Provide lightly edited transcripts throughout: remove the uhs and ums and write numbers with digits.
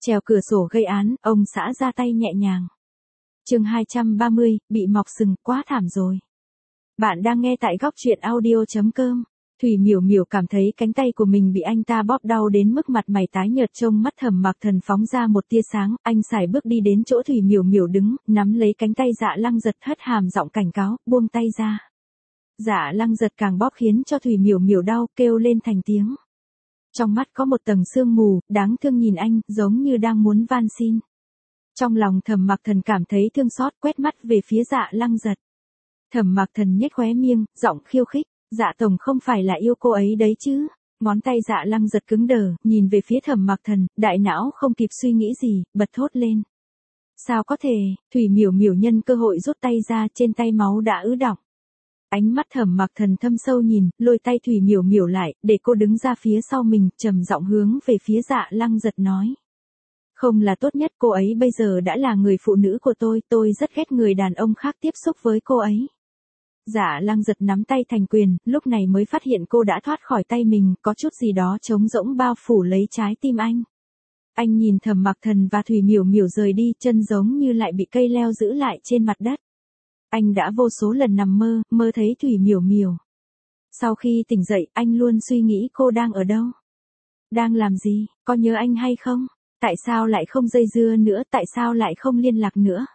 Trèo cửa sổ gây án, ông xã ra tay nhẹ nhàng. Chương 230, bị mọc sừng, quá thảm rồi. Bạn đang nghe tại góc truyện audio.com. Thủy Miểu Miểu cảm thấy cánh tay của mình bị anh ta bóp đau đến mức mặt mày tái nhợt, trông mắt Thẩm Mặc Thần phóng ra một tia sáng, anh sải bước đi đến chỗ Thủy Miểu Miểu đứng, nắm lấy cánh tay Dạ Lăng Giật, hất hàm giọng cảnh cáo, buông tay ra. Dạ Lăng Giật càng bóp khiến cho Thủy Miểu Miểu đau, kêu lên thành tiếng. Trong mắt có một tầng sương mù, đáng thương nhìn anh, giống như đang muốn van xin. Trong lòng Thẩm Mặc Thần cảm thấy thương xót, quét mắt về phía Dạ Lăng Giật. Thẩm Mặc Thần nhếch khóe miệng, giọng khiêu khích, Dạ tổng không phải là yêu cô ấy đấy chứ? Ngón tay Dạ Lăng Giật cứng đờ, nhìn về phía Thẩm Mặc Thần, đại não không kịp suy nghĩ gì, bật thốt lên. Sao có thể? Thủy Miểu Miểu nhân cơ hội rút tay ra, trên tay máu đã ứ đọng. Ánh mắt Thẩm Mặc Thần thâm sâu nhìn, lôi tay Thủy Miểu Miểu lại, để cô đứng ra phía sau mình, trầm giọng hướng về phía Dạ Lăng Giật nói. Không là tốt nhất, cô ấy bây giờ đã là người phụ nữ của tôi rất ghét người đàn ông khác tiếp xúc với cô ấy. Dạ Lăng Giật nắm tay thành quyền, lúc này mới phát hiện cô đã thoát khỏi tay mình, có chút gì đó trống rỗng bao phủ lấy trái tim anh. Anh nhìn Thẩm Mặc Thần và Thủy Miểu Miểu rời đi, chân giống như lại bị cây leo giữ lại trên mặt đất. Anh đã vô số lần nằm mơ thấy Thủy Miểu Miểu. Sau khi tỉnh dậy, anh luôn suy nghĩ cô đang ở đâu? Đang làm gì? Có nhớ anh hay không? Tại sao lại không dây dưa nữa? Tại sao lại không liên lạc nữa?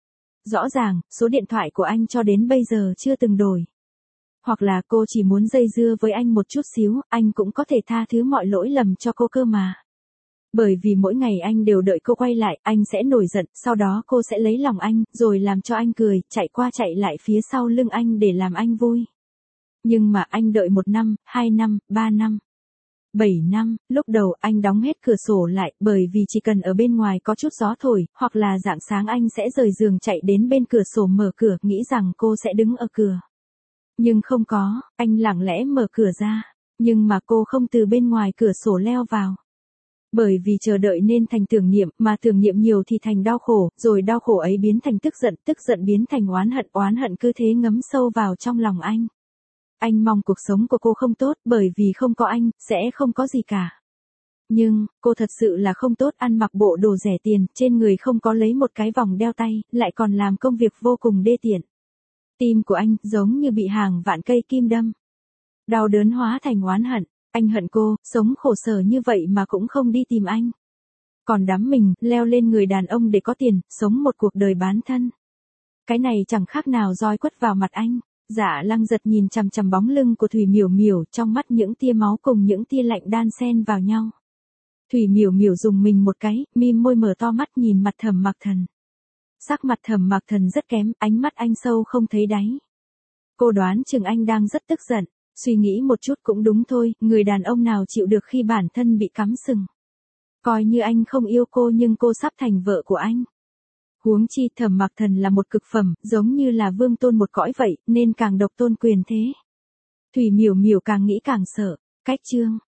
Rõ ràng, số điện thoại của anh cho đến bây giờ chưa từng đổi. Hoặc là cô chỉ muốn dây dưa với anh một chút xíu, anh cũng có thể tha thứ mọi lỗi lầm cho cô cơ mà. Bởi vì mỗi ngày anh đều đợi cô quay lại, anh sẽ nổi giận, sau đó cô sẽ lấy lòng anh, rồi làm cho anh cười, chạy qua chạy lại phía sau lưng anh để làm anh vui. Nhưng mà anh đợi 1 năm, 2 năm, 3 năm, 7 năm, lúc đầu anh đóng hết cửa sổ lại, bởi vì chỉ cần ở bên ngoài có chút gió thổi, hoặc là rạng sáng anh sẽ rời giường chạy đến bên cửa sổ mở cửa, nghĩ rằng cô sẽ đứng ở cửa. Nhưng không có, anh lặng lẽ mở cửa ra, nhưng mà cô không từ bên ngoài cửa sổ leo vào. Bởi vì chờ đợi nên thành tưởng niệm, mà tưởng niệm nhiều thì thành đau khổ, rồi đau khổ ấy biến thành tức giận biến thành oán hận cứ thế ngấm sâu vào trong lòng anh. Anh mong cuộc sống của cô không tốt, bởi vì không có anh, sẽ không có gì cả. Nhưng, cô thật sự là không tốt, ăn mặc bộ đồ rẻ tiền, trên người không có lấy một cái vòng đeo tay, lại còn làm công việc vô cùng đê tiện. Tim của anh, giống như bị hàng vạn cây kim đâm. Đau đớn hóa thành oán hận. Anh hận cô, sống khổ sở như vậy mà cũng không đi tìm anh. Còn đắm mình, leo lên người đàn ông để có tiền, sống một cuộc đời bán thân. Cái này chẳng khác nào roi quất vào mặt anh. Dạ Lăng Giật nhìn chằm chằm bóng lưng của Thủy Miểu Miểu, trong mắt những tia máu cùng những tia lạnh đan xen vào nhau. Thủy Miểu Miểu dùng mình một cái, mím môi mở to mắt nhìn mặt Thẩm Mặc Thần. Sắc mặt Thẩm Mặc Thần rất kém, ánh mắt anh sâu không thấy đáy. Cô đoán chừng anh đang rất tức giận. Suy nghĩ một chút cũng đúng thôi, người đàn ông nào chịu được khi bản thân bị cắm sừng. Coi như anh không yêu cô nhưng cô sắp thành vợ của anh. Huống chi Thẩm Mặc Thần là một cực phẩm, giống như là vương tôn một cõi vậy, nên càng độc tôn quyền thế. Thủy Miểu Miểu càng nghĩ càng sợ. Cách chương.